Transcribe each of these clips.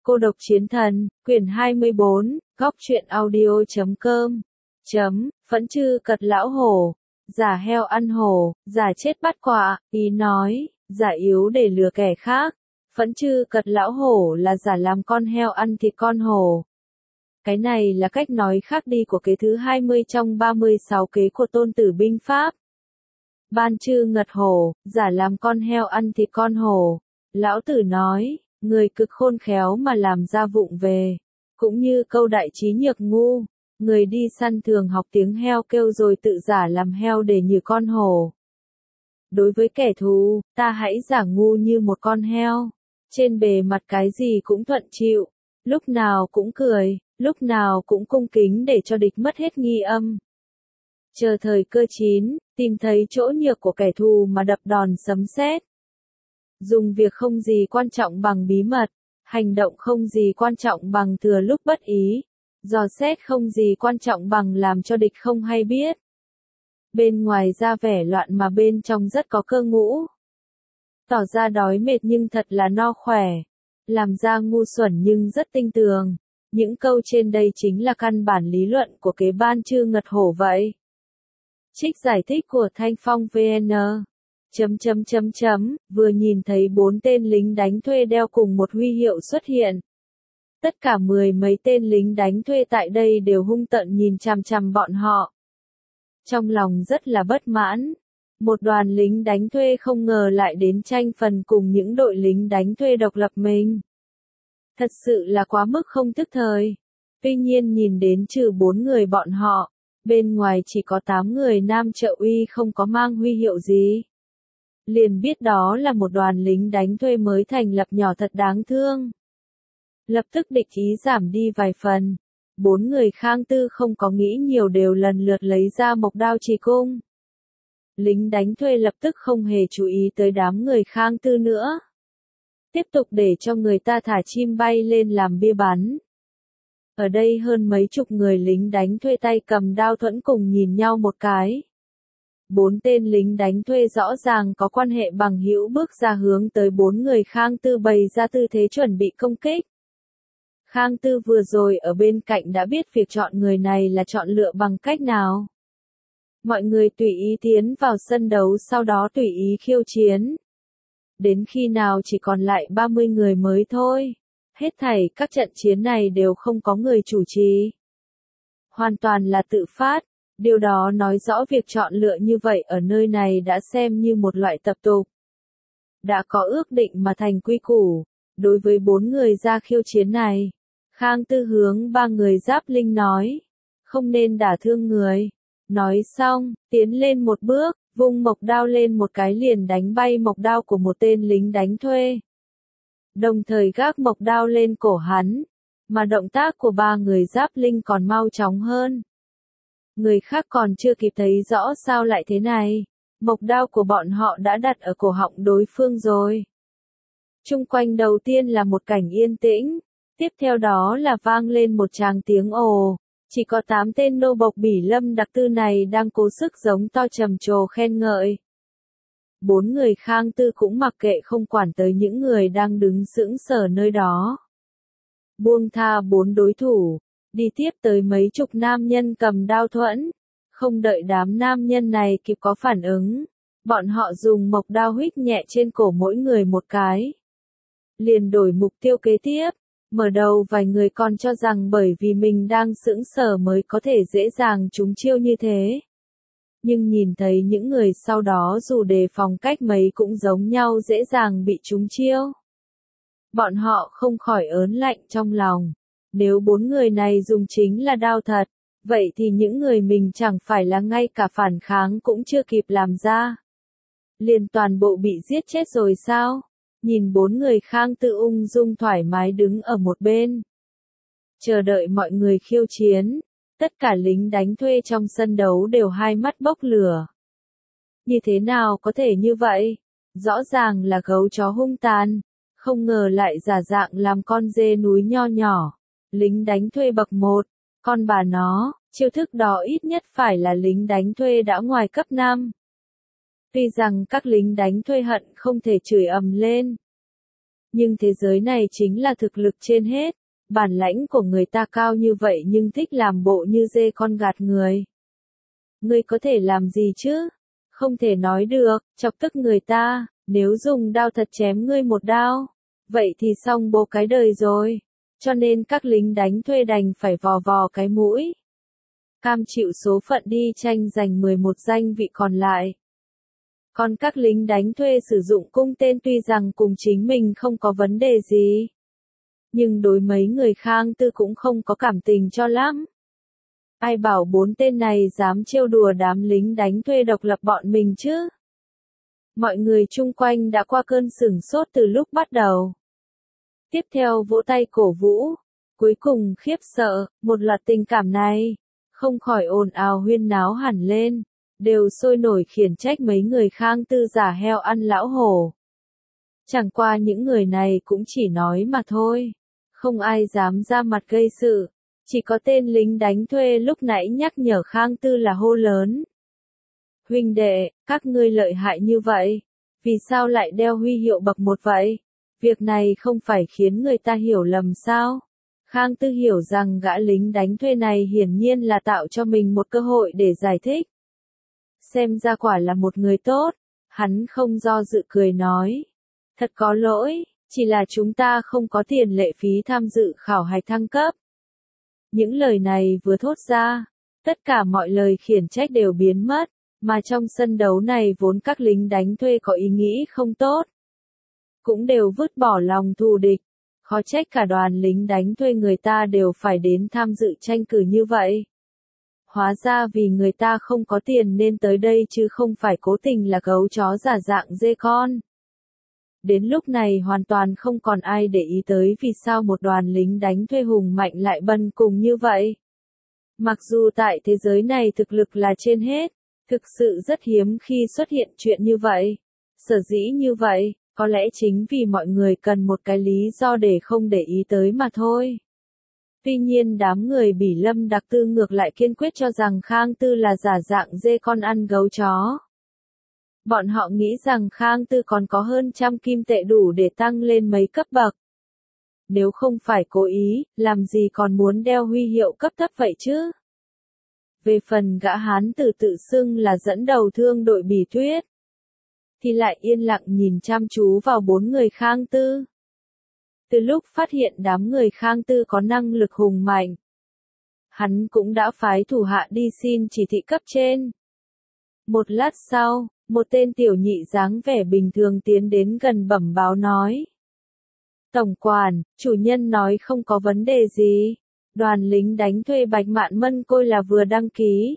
Cô độc chiến thần, quyển 24, góc truyện audio.com. Phẫn chư cật lão hổ, giả heo ăn hổ, giả chết bắt quạ, ý nói, giả yếu để lừa kẻ khác. Phẫn chư cật lão hổ là giả làm con heo ăn thịt con hổ. Cái này là cách nói khác đi của kế thứ 20 trong 36 kế của Tôn Tử binh pháp. Ban chư ngật hổ, giả làm con heo ăn thịt con hổ. Lão Tử nói, người cực khôn khéo mà làm ra vụng về. Cũng như câu đại trí nhược ngu, người đi săn thường học tiếng heo kêu rồi tự giả làm heo để như con hổ. Đối với kẻ thù, ta hãy giả ngu như một con heo. Trên bề mặt cái gì cũng thuận chịu, lúc nào cũng cười, lúc nào cũng cung kính để cho địch mất hết nghi âm. Chờ thời cơ chín, tìm thấy chỗ nhược của kẻ thù mà đập đòn sấm sét. Dùng việc không gì quan trọng bằng bí mật, hành động không gì quan trọng bằng thừa lúc bất ý, dò xét không gì quan trọng bằng làm cho địch không hay biết. Bên ngoài ra vẻ loạn mà bên trong rất có cơ ngũ. Tỏ ra đói mệt nhưng thật là no khỏe. Làm ra ngu xuẩn nhưng rất tinh tường. Những câu trên đây chính là căn bản lý luận của kế ban chư ngật hổ vậy. Trích giải thích của Thanh Phong VN. Vừa nhìn thấy 4 tên lính đánh thuê đeo cùng một huy hiệu xuất hiện. Tất cả 10 mấy tên lính đánh thuê tại đây đều hung tợn nhìn chằm chằm bọn họ. Trong lòng rất là bất mãn. Một đoàn lính đánh thuê không ngờ lại đến tranh phần cùng những đội lính đánh thuê độc lập mình. Thật sự là quá mức không thức thời. Tuy nhiên nhìn đến trừ 4 người bọn họ, bên ngoài chỉ có 8 người nam trợ uy không có mang huy hiệu gì. Liền biết đó là một đoàn lính đánh thuê mới thành lập nhỏ thật đáng thương. Lập tức địch ý giảm đi vài phần. 4 người Khang Tư không có nghĩ nhiều đều lần lượt lấy ra mộc đao trì cung. Lính đánh thuê lập tức không hề chú ý tới đám người Khang Tư nữa. Tiếp tục để cho người ta thả chim bay lên làm bia bắn. Ở đây hơn mấy chục người lính đánh thuê tay cầm đao thuẫn cùng nhìn nhau một cái. 4 tên lính đánh thuê rõ ràng có quan hệ bằng hữu bước ra hướng tới 4 người Khang Tư bày ra tư thế chuẩn bị công kích. Khang Tư vừa rồi ở bên cạnh đã biết việc chọn người này là chọn lựa bằng cách nào. Mọi người tùy ý tiến vào sân đấu sau đó tùy ý khiêu chiến. Đến khi nào chỉ còn lại 30 người mới thôi. Hết thảy các trận chiến này đều không có người chủ trì. Hoàn toàn là tự phát. Điều đó nói rõ việc chọn lựa như vậy ở nơi này đã xem như một loại tập tục. Đã có ước định mà thành quy củ. Đối với 4 người ra khiêu chiến này, Khang Tư hướng 3 người Giáp Linh nói, không nên đả thương người. Nói xong, tiến lên một bước, vung mộc đao lên một cái liền đánh bay mộc đao của một tên lính đánh thuê. Đồng thời gác mộc đao lên cổ hắn, mà động tác của 3 người Giáp Linh còn mau chóng hơn. Người khác còn chưa kịp thấy rõ sao lại thế này, mộc đao của bọn họ đã đặt ở cổ họng đối phương rồi. Chung quanh đầu tiên là một cảnh yên tĩnh, tiếp theo đó là vang lên một tràng tiếng ồ. Chỉ có 8 tên nô bộc Bỉ Lâm đặc tư này đang cố sức giống to trầm trồ khen ngợi. 4 người Khang Tư cũng mặc kệ không quản tới những người đang đứng sững sờ nơi đó. Buông tha 4 đối thủ, đi tiếp tới mấy chục nam nhân cầm đao thuẫn. Không đợi đám nam nhân này kịp có phản ứng, bọn họ dùng mộc đao huých nhẹ trên cổ mỗi người một cái. Liền đổi mục tiêu kế tiếp. Mở đầu vài người còn cho rằng bởi vì mình đang sững sờ mới có thể dễ dàng trúng chiêu như thế. Nhưng nhìn thấy những người sau đó dù đề phòng cách mấy cũng giống nhau dễ dàng bị trúng chiêu. Bọn họ không khỏi ớn lạnh trong lòng. Nếu 4 người này dùng chính là đao thật, vậy thì những người mình chẳng phải là ngay cả phản kháng cũng chưa kịp làm ra. Liền toàn bộ bị giết chết rồi sao? Nhìn 4 người Khang Tư ung dung thoải mái đứng ở một bên. Chờ đợi mọi người khiêu chiến. Tất cả lính đánh thuê trong sân đấu đều hai mắt bốc lửa. Như thế nào có thể như vậy? Rõ ràng là gấu chó hung tàn. Không ngờ lại giả dạng làm con dê núi nho nhỏ. Lính đánh thuê bậc 1. Con bà nó, chiêu thức đó ít nhất phải là lính đánh thuê đã ngoài cấp 5. Tuy rằng các lính đánh thuê hận không thể chửi ầm lên. Nhưng thế giới này chính là thực lực trên hết, bản lãnh của người ta cao như vậy nhưng thích làm bộ như dê con gạt người. Ngươi có thể làm gì chứ? Không thể nói được, chọc tức người ta, nếu dùng đao thật chém ngươi một đao, vậy thì xong bố cái đời rồi. Cho nên các lính đánh thuê đành phải vò vò cái mũi. Cam chịu số phận đi tranh giành 11 danh vị còn lại. Còn các lính đánh thuê sử dụng cung tên tuy rằng cùng chính mình không có vấn đề gì. Nhưng đối mấy người Khang Tư cũng không có cảm tình cho lắm. Ai bảo 4 tên này dám trêu đùa đám lính đánh thuê độc lập bọn mình chứ? Mọi người chung quanh đã qua cơn sửng sốt từ lúc bắt đầu. Tiếp theo vỗ tay cổ vũ. Cuối cùng khiếp sợ, một loạt tình cảm này, không khỏi ồn ào huyên náo hẳn lên, đều sôi nổi khiển trách mấy người Khang Tư giả heo ăn lão hổ. Chẳng qua những người này cũng chỉ nói mà thôi, không ai dám ra mặt gây sự, chỉ có tên lính đánh thuê lúc nãy nhắc nhở Khang Tư là hô lớn. Huynh đệ, các ngươi lợi hại như vậy, vì sao lại đeo huy hiệu bậc 1 vậy? Việc này không phải khiến người ta hiểu lầm sao? Khang Tư hiểu rằng gã lính đánh thuê này hiển nhiên là tạo cho mình một cơ hội để giải thích. Xem ra quả là một người tốt, hắn không do dự cười nói. Thật có lỗi, chỉ là chúng ta không có tiền lệ phí tham dự khảo hạch thăng cấp. Những lời này vừa thốt ra, tất cả mọi lời khiển trách đều biến mất, mà trong sân đấu này vốn các lính đánh thuê có ý nghĩ không tốt. Cũng đều vứt bỏ lòng thù địch, khó trách cả đoàn lính đánh thuê người ta đều phải đến tham dự tranh cử như vậy. Hóa ra vì người ta không có tiền nên tới đây chứ không phải cố tình là gấu chó giả dạng dê con. Đến lúc này hoàn toàn không còn ai để ý tới vì sao một đoàn lính đánh thuê hùng mạnh lại bần cùng như vậy. Mặc dù tại thế giới này thực lực là trên hết, thực sự rất hiếm khi xuất hiện chuyện như vậy. Sở dĩ như vậy, có lẽ chính vì mọi người cần một cái lý do để không để ý tới mà thôi. Tuy nhiên đám người Bỉ Lâm Đặc Tư ngược lại kiên quyết cho rằng Khang Tư là giả dạng dê con ăn gấu chó. Bọn họ nghĩ rằng Khang Tư còn có hơn 100 kim tệ đủ để tăng lên mấy cấp bậc. Nếu không phải cố ý, làm gì còn muốn đeo huy hiệu cấp thấp vậy chứ? Về phần gã hán tử tự xưng là dẫn đầu thương đội Bỉ Tuyết, thì lại yên lặng nhìn chăm chú vào 4 người Khang Tư. Từ lúc phát hiện đám người Khang Tư có năng lực hùng mạnh, hắn cũng đã phái thủ hạ đi xin chỉ thị cấp trên. Một lát sau, một tên tiểu nhị dáng vẻ bình thường tiến đến gần bẩm báo nói. Tổng quản, chủ nhân nói không có vấn đề gì. Đoàn lính đánh thuê Bạch Mạn Mân Côi là vừa đăng ký.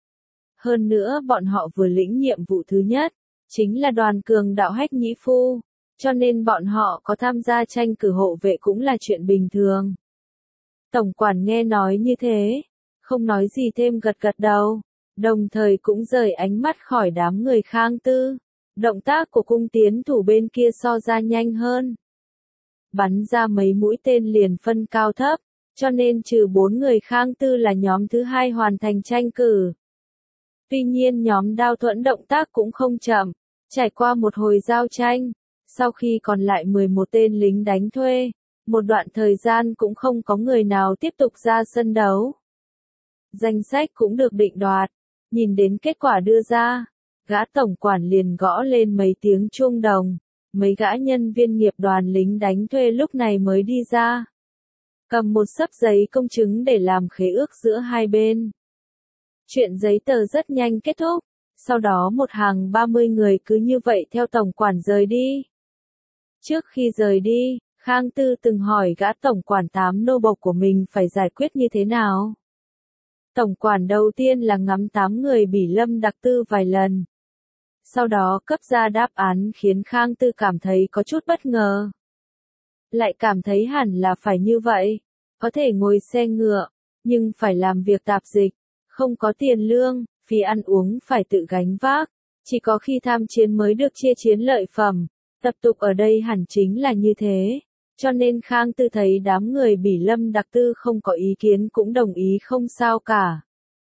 Hơn nữa bọn họ vừa lĩnh nhiệm vụ thứ nhất, chính là đoàn cường đạo Hách Nhĩ Phu, cho nên bọn họ có tham gia tranh cử hộ vệ cũng là chuyện bình thường. Tổng quản nghe nói như thế, không nói gì thêm gật gật đầu, đồng thời cũng rời ánh mắt khỏi đám người Khang Tư. Động tác của cung tiến thủ bên kia so ra nhanh hơn. Bắn ra mấy mũi tên liền phân cao thấp, cho nên trừ 4 người Khang Tư là nhóm thứ 2 hoàn thành tranh cử. Tuy nhiên nhóm Đao Thuẫn động tác cũng không chậm, trải qua một hồi giao tranh, sau khi còn lại 11 tên lính đánh thuê, một đoạn thời gian cũng không có người nào tiếp tục ra sân đấu. Danh sách cũng được định đoạt, nhìn đến kết quả đưa ra, gã tổng quản liền gõ lên mấy tiếng chuông đồng, mấy gã nhân viên nghiệp đoàn lính đánh thuê lúc này mới đi ra. Cầm một xấp giấy công chứng để làm khế ước giữa hai bên. Chuyện giấy tờ rất nhanh kết thúc, sau đó một hàng 30 người cứ như vậy theo tổng quản rời đi. Trước khi rời đi, Khang Tư từng hỏi gã tổng quản 8 nô bộc của mình phải giải quyết như thế nào. Tổng quản đầu tiên là ngắm 8 người Bỉ Lâm Đặc Tư vài lần. Sau đó cấp ra đáp án khiến Khang Tư cảm thấy có chút bất ngờ. Lại cảm thấy hẳn là phải như vậy, có thể ngồi xe ngựa, nhưng phải làm việc tạp dịch, không có tiền lương, phí ăn uống phải tự gánh vác, chỉ có khi tham chiến mới được chia chiến lợi phẩm, tập tục ở đây hẳn chính là như thế, cho nên Khang Tư thấy đám người Bỉ Lâm Đặc Tư không có ý kiến cũng đồng ý không sao cả.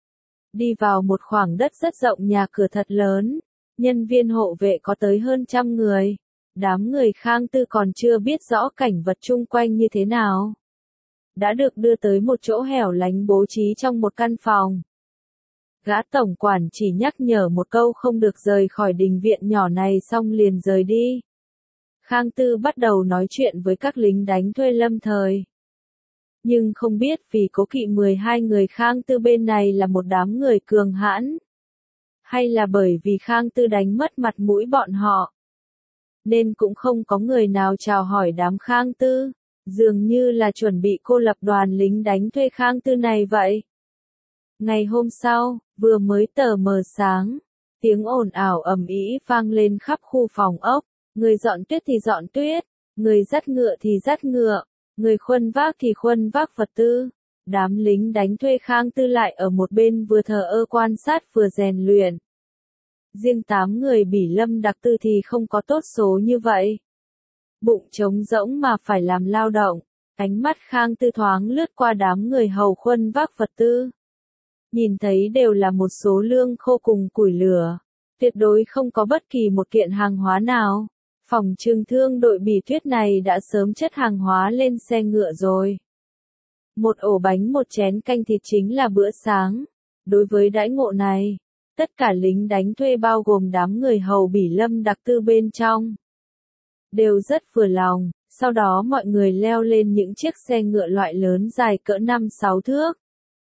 Đi vào một khoảng đất rất rộng nhà cửa thật lớn, nhân viên hộ vệ có tới hơn 100 người. Đám người Khang Tư còn chưa biết rõ cảnh vật chung quanh như thế nào. Đã được đưa tới một chỗ hẻo lánh bố trí trong một căn phòng. Gã tổng quản chỉ nhắc nhở một câu không được rời khỏi đình viện nhỏ này xong liền rời đi. Khang Tư bắt đầu nói chuyện với các lính đánh thuê lâm thời. Nhưng không biết vì cố kỵ 12 người Khang Tư bên này là một đám người cường hãn. Hay là bởi vì Khang Tư đánh mất mặt mũi bọn họ. Nên cũng không có người nào chào hỏi đám Khang Tư. Dường như là chuẩn bị cô lập đoàn lính đánh thuê Khang Tư này vậy. Ngày hôm sau, vừa mới tờ mờ sáng, tiếng ồn ào ầm ĩ vang lên khắp khu phòng ốc, người dọn tuyết thì dọn tuyết, người dắt ngựa thì dắt ngựa, người khuân vác thì khuân vác vật tư. Đám lính đánh thuê Khang Tư lại ở một bên vừa thờ ơ quan sát vừa rèn luyện. Riêng 8 người Bỉ Lâm đặc tư thì không có tốt số như vậy. Bụng trống rỗng mà phải làm lao động, ánh mắt Khang Tư thoáng lướt qua đám người hầu khuân vác vật tư. Nhìn thấy đều là một số lương khô cùng củi lửa, tuyệt đối không có bất kỳ một kiện hàng hóa nào. Phòng trưng thương đội Bỉ Tuyết này đã sớm chất hàng hóa lên xe ngựa rồi. Một ổ bánh một chén canh thịt chính là bữa sáng. Đối với đãi ngộ này, tất cả lính đánh thuê bao gồm đám người hầu Bỉ Lâm đặc tư bên trong đều rất vừa lòng. Sau đó mọi người leo lên những chiếc xe ngựa loại lớn dài cỡ 5-6 thước,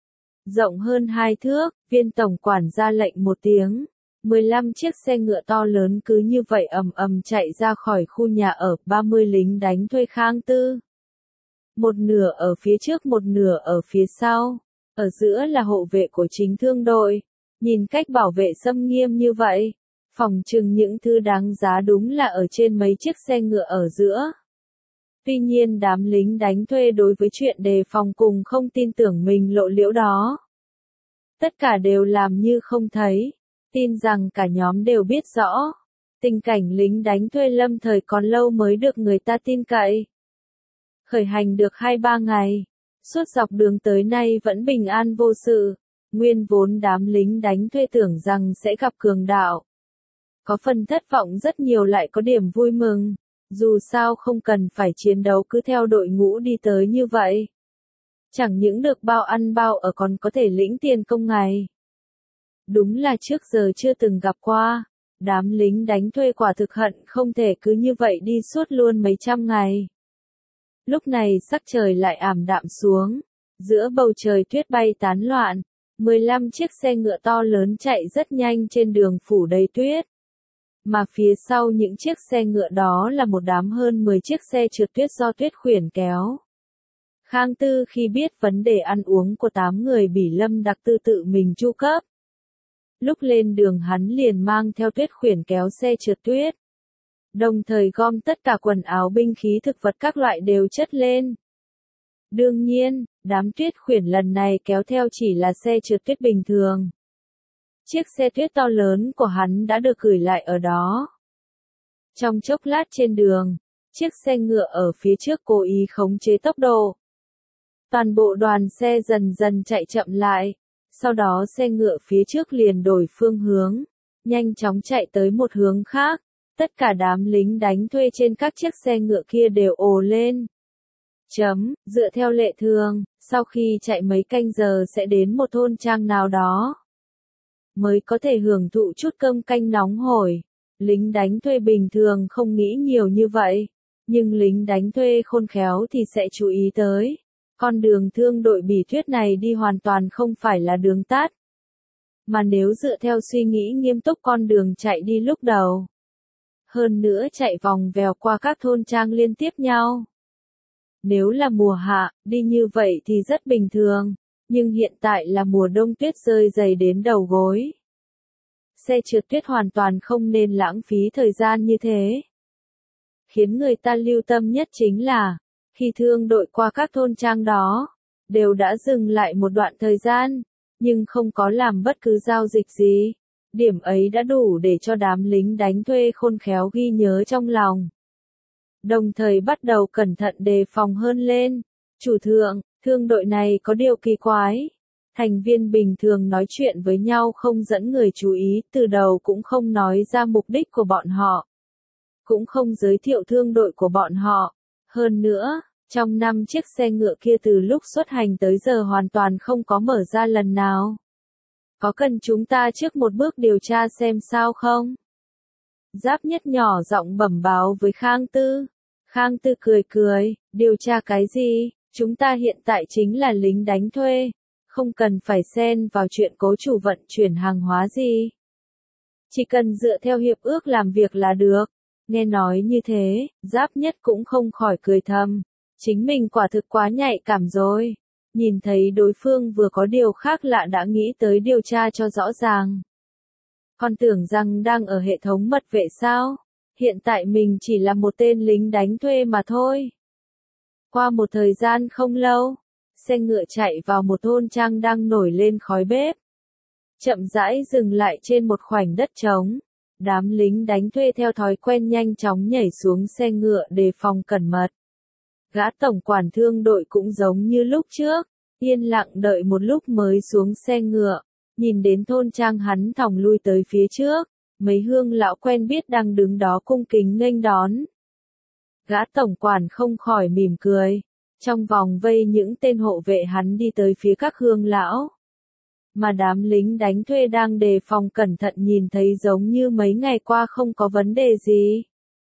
rộng hơn 2 thước, viên tổng quản ra lệnh một tiếng. 15 chiếc xe ngựa to lớn cứ như vậy ầm ầm chạy ra khỏi khu nhà ở. 30 lính đánh thuê Khang Tư. Một nửa ở phía trước một nửa ở phía sau. Ở giữa là hộ vệ của chính thương đội. Nhìn cách bảo vệ xâm nghiêm như vậy, phòng trừng những thứ đáng giá đúng là ở trên mấy chiếc xe ngựa ở giữa. Tuy nhiên đám lính đánh thuê đối với chuyện đề phòng cùng không tin tưởng mình lộ liễu đó. Tất cả đều làm như không thấy, tin rằng cả nhóm đều biết rõ. Tình cảnh lính đánh thuê lâm thời còn lâu mới được người ta tin cậy. Khởi hành được 2-3 ngày, suốt dọc đường tới nay vẫn bình an vô sự. Nguyên vốn đám lính đánh thuê tưởng rằng sẽ gặp cường đạo. Có phần thất vọng rất nhiều lại có điểm vui mừng. Dù sao không cần phải chiến đấu cứ theo đội ngũ đi tới như vậy. Chẳng những được bao ăn bao ở còn có thể lĩnh tiền công ngày. Đúng là trước giờ chưa từng gặp qua. Đám lính đánh thuê quả thực hận không thể cứ như vậy đi suốt luôn mấy trăm ngày. Lúc này sắc trời lại ảm đạm xuống. Giữa bầu trời tuyết bay tán loạn. 15 chiếc xe ngựa to lớn chạy rất nhanh trên đường phủ đầy tuyết. Mà phía sau những chiếc xe ngựa đó là một đám hơn 10 chiếc xe trượt tuyết do tuyết khuyển kéo. Khang Tư khi biết vấn đề ăn uống của 8 người Bỉ Lâm đặc tư tự mình chu cấp. Lúc lên đường hắn liền mang theo tuyết khuyển kéo xe trượt tuyết. Đồng thời gom tất cả quần áo binh khí thực vật các loại đều chất lên. Đương nhiên, đám tuyết khuyển lần này kéo theo chỉ là xe trượt tuyết bình thường. Chiếc xe tuyết to lớn của hắn đã được gửi lại ở đó. Trong chốc lát trên đường, chiếc xe ngựa ở phía trước cố ý khống chế tốc độ. Toàn bộ đoàn xe dần dần chạy chậm lại, sau đó xe ngựa phía trước liền đổi phương hướng, nhanh chóng chạy tới một hướng khác. Tất cả đám lính đánh thuê trên các chiếc xe ngựa kia đều ồ lên. Dựa theo lệ thường, sau khi chạy mấy canh giờ sẽ đến một thôn trang nào đó, mới có thể hưởng thụ chút cơm canh nóng hổi. Lính đánh thuê bình thường không nghĩ nhiều như vậy, nhưng lính đánh thuê khôn khéo thì sẽ chú ý tới. Con đường thương đội Bỉ Tuyết này đi hoàn toàn không phải là đường tắt. Mà nếu dựa theo suy nghĩ nghiêm túc con đường chạy đi lúc đầu. Hơn nữa chạy vòng vèo qua các thôn trang liên tiếp nhau. Nếu là mùa hạ, đi như vậy thì rất bình thường. Nhưng hiện tại là mùa đông tuyết rơi dày đến đầu gối. Xe trượt tuyết hoàn toàn không nên lãng phí thời gian như thế. Khiến người ta lưu tâm nhất chính là, khi thương đội qua các thôn trang đó, đều đã dừng lại một đoạn thời gian, nhưng không có làm bất cứ giao dịch gì. Điểm ấy đã đủ để cho đám lính đánh thuê khôn khéo ghi nhớ trong lòng. Đồng thời bắt đầu cẩn thận đề phòng hơn lên. Chủ thượng, thương đội này có điều kỳ quái. Thành viên bình thường nói chuyện với nhau không dẫn người chú ý, từ đầu cũng không nói ra mục đích của bọn họ. cũng không giới thiệu thương đội của bọn họ. Hơn nữa, trong 5 chiếc xe ngựa kia từ lúc xuất hành tới giờ hoàn toàn không có mở ra lần nào. Có cần chúng ta trước một bước điều tra xem sao không? Giáp Nhất nhỏ giọng bẩm báo với Khang Tư. Khang Tư cười cười, điều tra cái gì, chúng ta hiện tại chính là lính đánh thuê, không cần phải xen vào chuyện cố chủ vận chuyển hàng hóa gì. Chỉ cần dựa theo hiệp ước làm việc là được. Nghe nói như thế, Giáp Nhất cũng không khỏi cười thầm. Chính mình quả thực quá nhạy cảm rồi. Nhìn thấy đối phương vừa có điều khác lạ đã nghĩ tới điều tra cho rõ ràng. Còn tưởng rằng đang ở hệ thống mật vệ sao? Hiện tại mình chỉ là một tên lính đánh thuê mà thôi. Qua một thời gian không lâu, xe ngựa chạy vào một thôn trang đang nổi lên khói bếp. Chậm rãi dừng lại trên một khoảnh đất trống. Đám lính đánh thuê theo thói quen nhanh chóng nhảy xuống xe ngựa đề phòng cẩn mật. Gã tổng quản thương đội cũng giống như lúc trước, yên lặng đợi một lúc mới xuống xe ngựa, nhìn đến thôn trang hắn thòng lui tới phía trước, mấy hương lão quen biết đang đứng đó cung kính nghênh đón. Gã tổng quản không khỏi mỉm cười, trong vòng vây những tên hộ vệ hắn đi tới phía các hương lão. Mà đám lính đánh thuê đang đề phòng cẩn thận nhìn thấy giống như mấy ngày qua không có vấn đề gì.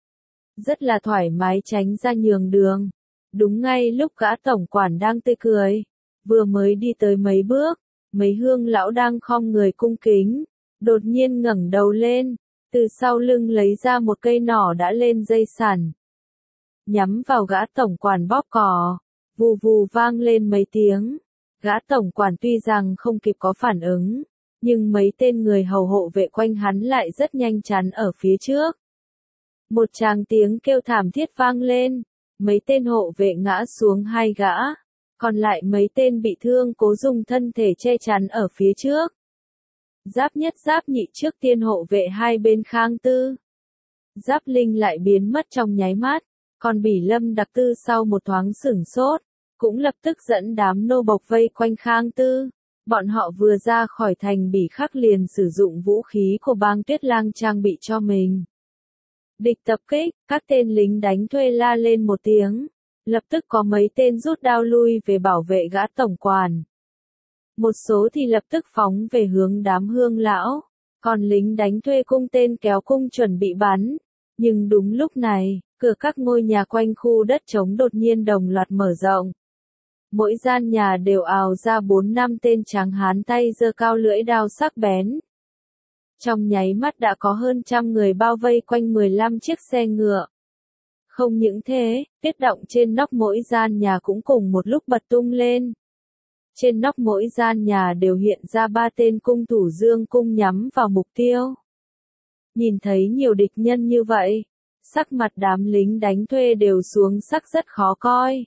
Rất là thoải mái tránh ra nhường đường. Đúng ngay lúc gã tổng quản đang tươi cười, vừa mới đi tới mấy bước, mấy hương lão đang khom người cung kính, đột nhiên ngẩng đầu lên, từ sau lưng lấy ra một cây nỏ đã lên dây sẵn. Nhắm vào gã tổng quản bóp cò, vù vù vang lên mấy tiếng. Gã tổng quản tuy rằng không kịp có phản ứng, nhưng mấy tên người hầu hộ vệ quanh hắn lại rất nhanh chắn ở phía trước. Một tràng tiếng kêu thảm thiết vang lên, mấy tên hộ vệ ngã xuống hai gã, còn lại mấy tên bị thương cố dùng thân thể che chắn ở phía trước. Giáp Nhất Giáp Nhị trước tiên hộ vệ hai bên Khang Tư. Giáp Linh lại biến mất trong nháy mắt, còn Bỉ Lâm Đặc Tư sau một thoáng sửng sốt, cũng lập tức dẫn đám nô bộc vây quanh Khang Tư. Bọn họ vừa ra khỏi thành Bỉ Khắc liền sử dụng vũ khí của bang Tuyết Lang trang bị cho mình. Địch tập kích, các tên lính đánh thuê la lên một tiếng. Lập tức có mấy tên rút đao lui về bảo vệ gã tổng quản. Một số thì lập tức phóng về hướng đám hương lão. Còn lính đánh thuê cung tên kéo cung chuẩn bị bắn. Nhưng đúng lúc này, cửa các ngôi nhà quanh khu đất trống đột nhiên đồng loạt mở rộng. Mỗi gian nhà đều ào ra 4-5 tên tráng hán tay giơ cao lưỡi đao sắc bén. Trong nháy mắt đã có hơn 100 người bao vây quanh 15 chiếc xe ngựa. Không những thế, tiết động trên nóc mỗi gian nhà cũng cùng một lúc bật tung lên. Trên nóc mỗi gian nhà đều hiện ra 3 tên cung thủ dương cung nhắm vào mục tiêu. Nhìn thấy nhiều địch nhân như vậy, sắc mặt đám lính đánh thuê đều xuống sắc rất khó coi.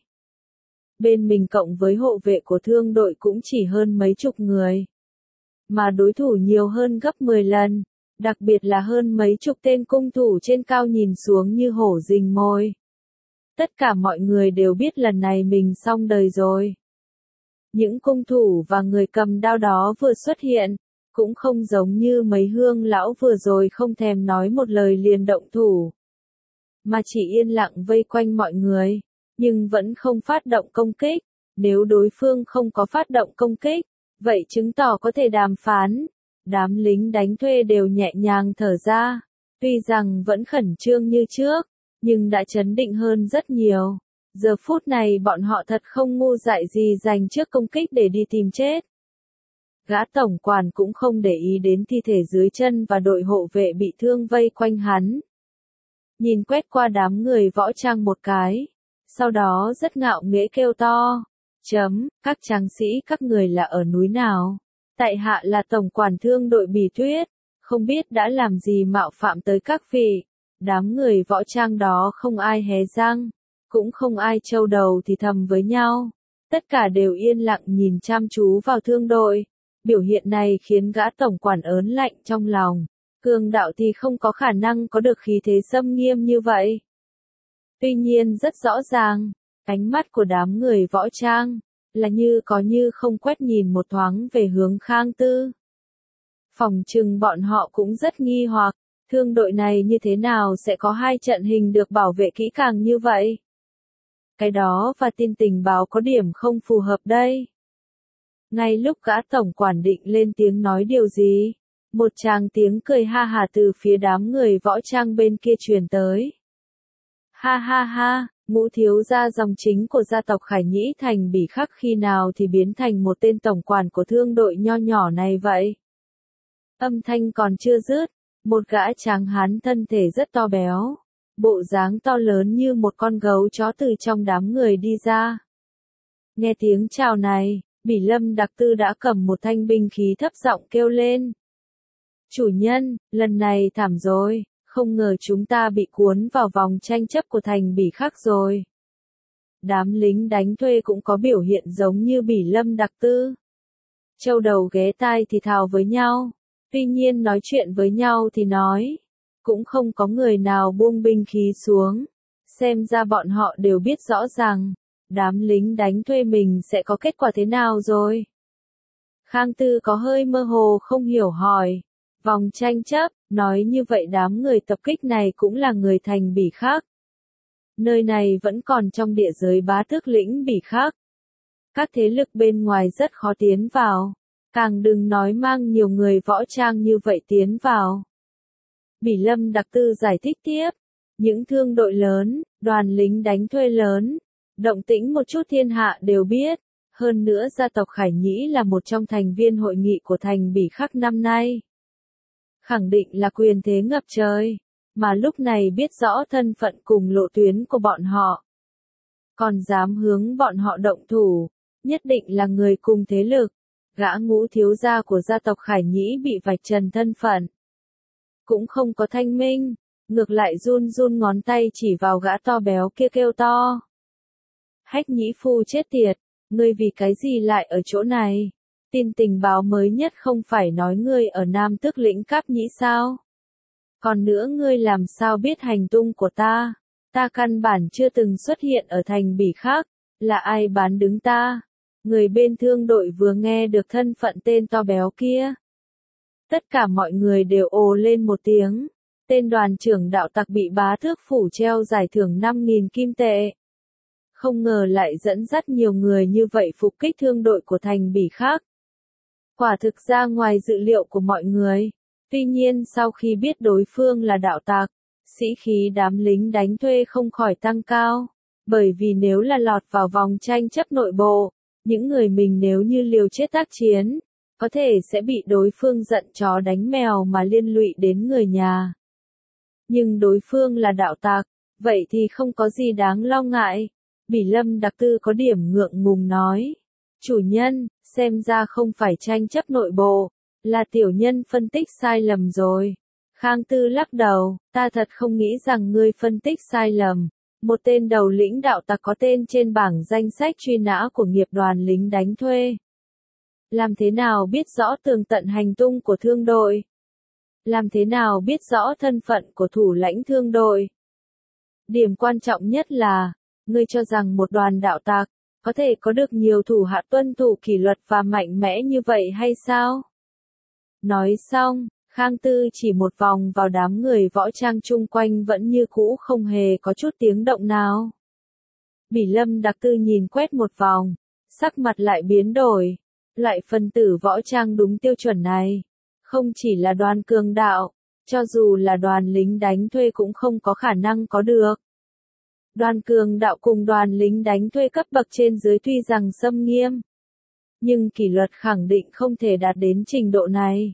Bên mình cộng với hộ vệ của thương đội cũng chỉ hơn mấy chục người. Mà đối thủ nhiều hơn gấp 10 lần, đặc biệt là hơn mấy chục tên cung thủ trên cao nhìn xuống như hổ rình mồi. Tất cả mọi người đều biết lần này mình xong đời rồi. Những cung thủ và người cầm đao đó vừa xuất hiện, cũng không giống như mấy hương lão vừa rồi không thèm nói một lời liền động thủ. Mà chỉ yên lặng vây quanh mọi người, nhưng vẫn không phát động công kích. Nếu đối phương không có phát động công kích, vậy chứng tỏ có thể đàm phán. Đám lính đánh thuê đều nhẹ nhàng thở ra. Tuy rằng vẫn khẩn trương như trước, nhưng đã trấn định hơn rất nhiều. Giờ phút này bọn họ thật không ngu dại gì dành trước công kích để đi tìm chết. Gã tổng quản cũng không để ý đến thi thể dưới chân và đội hộ vệ bị thương vây quanh hắn. Nhìn quét qua đám người võ trang một cái. Sau đó rất ngạo nghễ kêu to. Các tráng sĩ các người là ở núi nào? Tại hạ là tổng quản thương đội Bỉ Tuyết. Không biết đã làm gì mạo phạm tới các vị. Đám người võ trang đó không ai hé răng. Cũng không ai trâu đầu thì thầm với nhau. Tất cả đều yên lặng nhìn chăm chú vào thương đội. Biểu hiện này khiến gã tổng quản ớn lạnh trong lòng. Cường đạo thì không có khả năng có được khí thế xâm nghiêm như vậy. Tuy nhiên rất rõ ràng, ánh mắt của đám người võ trang, là như có như không quét nhìn một thoáng về hướng Khang Tư. Phòng trừng bọn họ cũng rất nghi hoặc, Thương đội này như thế nào sẽ có 2 trận hình được bảo vệ kỹ càng như vậy? Cái đó và tin tình báo có điểm không phù hợp đây. Ngay lúc gã tổng quản định lên tiếng nói điều gì, một tràng tiếng cười ha hà từ phía đám người võ trang bên kia truyền tới. Ha ha ha, Ngũ thiếu gia dòng chính của gia tộc Khải Nhĩ Thành Bỉ Khắc khi nào thì biến thành một tên tổng quản của thương đội nho nhỏ này vậy? Âm thanh còn chưa dứt, một gã tráng hán thân thể rất to béo, bộ dáng to lớn như một con gấu chó từ trong đám người đi ra. Nghe tiếng chào này, Bỉ Lâm Đặc Tư đã cầm một thanh binh khí thấp giọng kêu lên. Chủ nhân, lần này thảm rồi, không ngờ chúng ta bị cuốn vào vòng tranh chấp của thành Bỉ Khắc rồi. Đám lính đánh thuê cũng có biểu hiện giống như Bỉ Lâm Đặc Tư. Châu đầu ghé tai thì thào với nhau, tuy nhiên nói chuyện với nhau thì nói, cũng không có người nào buông binh khí xuống, xem ra bọn họ đều biết rõ rằng, đám lính đánh thuê mình sẽ có kết quả thế nào rồi. Khang Tư có hơi mơ hồ không hiểu hỏi, vòng tranh chấp, nói như vậy đám người tập kích này cũng là người thành Bỉ Khắc. Nơi này vẫn còn trong địa giới bá tước lĩnh Bỉ Khắc. Các thế lực bên ngoài rất khó tiến vào, càng đừng nói mang nhiều người võ trang như vậy tiến vào. Bỉ Lâm Đặc Tư giải thích tiếp, những thương đội lớn, đoàn lính đánh thuê lớn, động tĩnh một chút thiên hạ đều biết, hơn nữa gia tộc Khải Nhĩ là một trong thành viên hội nghị của thành Bỉ Khắc năm nay. Khẳng định là quyền thế ngập trời, mà lúc này biết rõ thân phận cùng lộ tuyến của bọn họ. Còn dám hướng bọn họ động thủ, nhất định là người cùng thế lực, gã Ngũ thiếu gia của gia tộc Khải Nhĩ bị vạch trần thân phận. Cũng không có thanh minh, ngược lại run run ngón tay chỉ vào gã to béo kia kêu to. Hách Nhĩ Phu chết tiệt, ngươi vì cái gì lại ở chỗ này? Tin tình báo mới nhất không phải nói ngươi ở Nam Tước lĩnh Cáp Nhĩ sao? Còn nữa ngươi làm sao biết hành tung của ta? Ta căn bản chưa từng xuất hiện ở thành Bỉ Khắc, là ai bán đứng ta? Người bên thương đội vừa nghe được thân phận tên to béo kia. Tất cả mọi người đều ồ lên một tiếng, tên đoàn trưởng đạo tặc bị bá tước phủ treo giải thưởng 5.000 kim tệ. Không ngờ lại dẫn dắt nhiều người như vậy phục kích thương đội của thành Bỉ Khắc. Quả thực ra ngoài dự liệu của mọi người. Tuy nhiên sau khi biết đối phương là đạo tặc, sĩ khí đám lính đánh thuê không khỏi tăng cao. Bởi vì nếu là lọt vào vòng tranh chấp nội bộ, những người mình nếu như liều chết tác chiến, có thể sẽ bị đối phương giận chó đánh mèo mà liên lụy đến người nhà. Nhưng đối phương là đạo tặc, vậy thì không có gì đáng lo ngại. Bỉ Lâm Đặc Tư có điểm ngượng ngùng nói. Chủ nhân, xem ra không phải tranh chấp nội bộ, là tiểu nhân phân tích sai lầm rồi. Khang Tư lắc đầu, ta thật không nghĩ rằng ngươi phân tích sai lầm. Một tên đầu lĩnh đạo tặc có tên trên bảng danh sách truy nã của nghiệp đoàn lính đánh thuê. Làm thế nào biết rõ tường tận hành tung của thương đội? Làm thế nào biết rõ thân phận của thủ lãnh thương đội? Điểm quan trọng nhất là, ngươi cho rằng một đoàn đạo tặc có thể có được nhiều thủ hạ tuân thủ kỷ luật và mạnh mẽ như vậy hay sao? Nói xong, Khang Tư chỉ một vòng vào đám người võ trang chung quanh vẫn như cũ không hề có chút tiếng động nào. Bỉ Lâm Đặc Tư nhìn quét một vòng, sắc mặt lại biến đổi. Loại phân tử võ trang đúng tiêu chuẩn này, không chỉ là đoàn cường đạo, cho dù là đoàn lính đánh thuê cũng không có khả năng có được. Đoàn cường đạo cùng đoàn lính đánh thuê cấp bậc trên dưới tuy rằng xâm nghiêm, nhưng kỷ luật khẳng định không thể đạt đến trình độ này.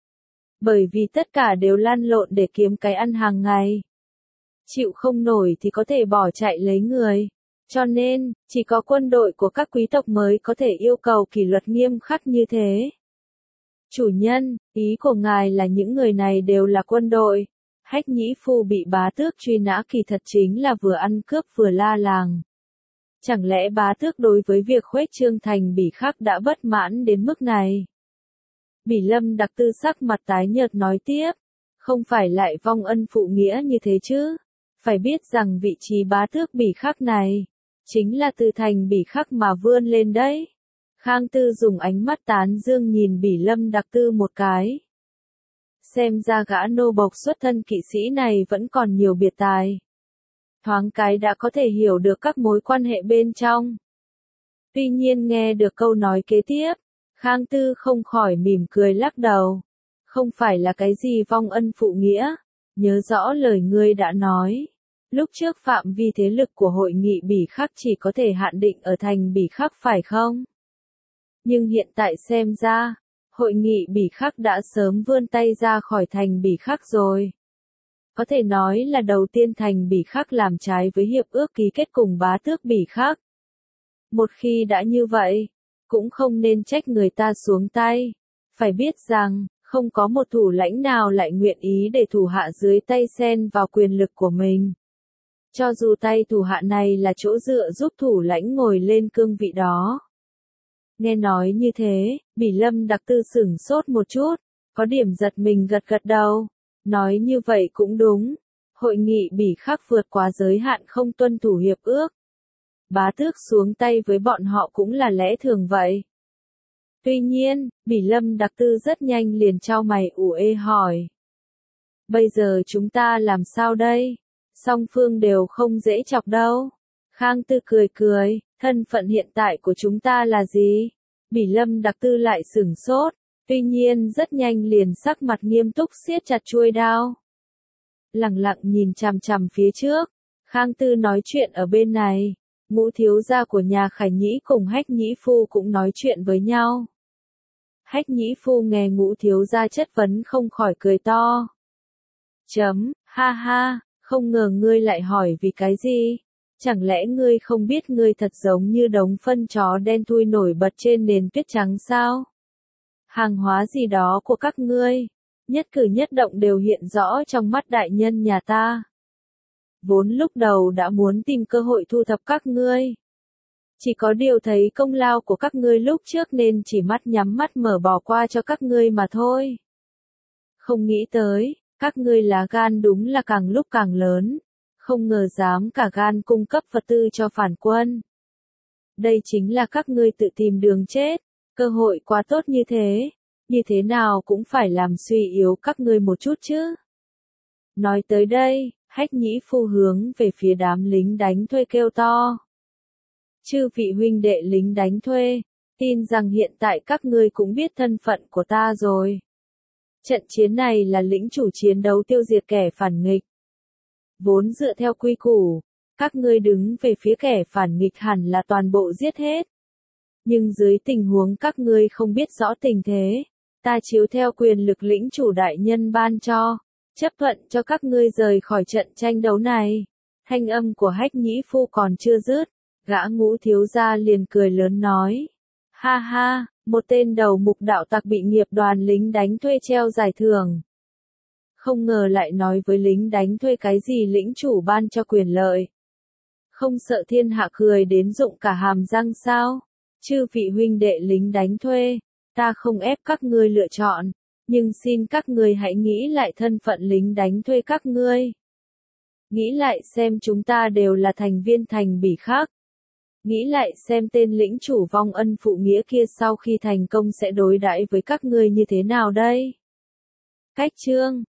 Bởi vì tất cả đều lăn lộn để kiếm cái ăn hàng ngày. Chịu không nổi thì có thể bỏ chạy lấy người. Cho nên, chỉ có quân đội của các quý tộc mới có thể yêu cầu kỷ luật nghiêm khắc như thế. Chủ nhân, ý của ngài là những người này đều là quân đội. Hách Nhĩ Phu bị bá tước truy nã kỳ thật chính là vừa ăn cướp vừa la làng. Chẳng lẽ bá tước đối với việc khuếch trương thành Bỉ Khắc đã bất mãn đến mức này? Bỉ Lâm Đặc Tư sắc mặt tái nhợt nói tiếp, không phải lại vong ân phụ nghĩa như thế chứ? Phải biết rằng vị trí bá tước Bỉ Khắc này, chính là từ thành Bỉ Khắc mà vươn lên đấy. Khang Tư dùng ánh mắt tán dương nhìn Bỉ Lâm Đặc Tư một cái. xem ra gã nô bộc xuất thân kỵ sĩ này vẫn còn nhiều biệt tài. Thoáng cái đã có thể hiểu được các mối quan hệ bên trong. Tuy nhiên nghe được câu nói kế tiếp, Khang Tư không khỏi mỉm cười lắc đầu. Không phải là cái gì vong ân phụ nghĩa, nhớ rõ lời ngươi đã nói. Lúc trước phạm vi thế lực của hội nghị Bỉ Khắc chỉ có thể hạn định ở thành Bỉ Khắc phải không? Nhưng hiện tại xem ra, hội nghị Bỉ Khắc đã sớm vươn tay ra khỏi thành Bỉ Khắc rồi. Có thể nói là đầu tiên thành Bỉ Khắc làm trái với hiệp ước ký kết cùng bá tước Bỉ Khắc. Một khi đã như vậy, cũng không nên trách người ta xuống tay. Phải biết rằng, không có một thủ lãnh nào lại nguyện ý để thủ hạ dưới tay xen vào quyền lực của mình. Cho dù tay thủ hạ này là chỗ dựa giúp thủ lãnh ngồi lên cương vị đó. Nghe nói như thế, Bỉ Lâm Đặc Tư sửng sốt một chút, có điểm giật mình gật gật đầu. Nói như vậy cũng đúng. Hội nghị Bỉ Khắc vượt quá giới hạn không tuân thủ hiệp ước. Bá tước xuống tay với bọn họ cũng là lẽ thường vậy. Tuy nhiên, Bỉ Lâm Đặc Tư rất nhanh liền chau mày ủ ê hỏi. Bây giờ chúng ta làm sao đây? Song phương đều không dễ chọc đâu. Khang Tư cười cười, thân phận hiện tại của chúng ta là gì? Bỉ Lâm Đặc Tư lại sửng sốt, tuy nhiên rất nhanh liền sắc mặt nghiêm túc siết chặt chuôi đao. Lặng lặng nhìn chằm chằm phía trước, Khang Tư nói chuyện ở bên này, Ngũ thiếu gia của nhà Khải Nhĩ cùng Hách Nhĩ Phu cũng nói chuyện với nhau. Hách Nhĩ Phu nghe Ngũ thiếu gia chất vấn không khỏi cười to. Ha ha, không ngờ ngươi lại hỏi vì cái gì? Chẳng lẽ ngươi không biết ngươi thật giống như đống phân chó đen thui nổi bật trên nền tuyết trắng sao? Hàng hóa gì đó của các ngươi, nhất cử nhất động đều hiện rõ trong mắt đại nhân nhà ta. Vốn lúc đầu đã muốn tìm cơ hội thu thập các ngươi. Chỉ có điều thấy công lao của các ngươi lúc trước nên chỉ mắt nhắm mắt mở bỏ qua cho các ngươi mà thôi. Không nghĩ tới, các ngươi lá gan đúng là càng lúc càng lớn. Không ngờ dám cả gan cung cấp vật tư cho phản quân. Đây chính là các ngươi tự tìm đường chết, cơ hội quá tốt như thế nào cũng phải làm suy yếu các ngươi một chút chứ. Nói tới đây, Hách Nhĩ Phu hướng về phía đám lính đánh thuê kêu to. Chư vị huynh đệ lính đánh thuê, tin rằng hiện tại các ngươi cũng biết thân phận của ta rồi. Trận chiến này là lĩnh chủ chiến đấu tiêu diệt kẻ phản nghịch. Vốn dựa theo quy củ, các ngươi đứng về phía kẻ phản nghịch hẳn là toàn bộ giết hết. Nhưng dưới tình huống các ngươi không biết rõ tình thế, ta chiếu theo quyền lực lĩnh chủ đại nhân ban cho, chấp thuận cho các ngươi rời khỏi trận tranh đấu này. Thanh âm của Hách Nhĩ Phu còn chưa dứt, gã Ngũ thiếu gia liền cười lớn nói. Ha ha, một tên đầu mục đạo tặc bị nghiệp đoàn lính đánh thuê treo giải thưởng. Không ngờ lại nói với lính đánh thuê cái gì lĩnh chủ ban cho quyền lợi. Không sợ thiên hạ cười đến rụng cả hàm răng sao? Chư vị huynh đệ lính đánh thuê, ta không ép các ngươi lựa chọn, nhưng xin các ngươi hãy nghĩ lại thân phận lính đánh thuê các ngươi. Nghĩ lại xem chúng ta đều là thành viên thành Bỉ Khắc. Nghĩ lại xem tên lĩnh chủ vong ân phụ nghĩa kia sau khi thành công sẽ đối đãi với các ngươi như thế nào đây? Cách chương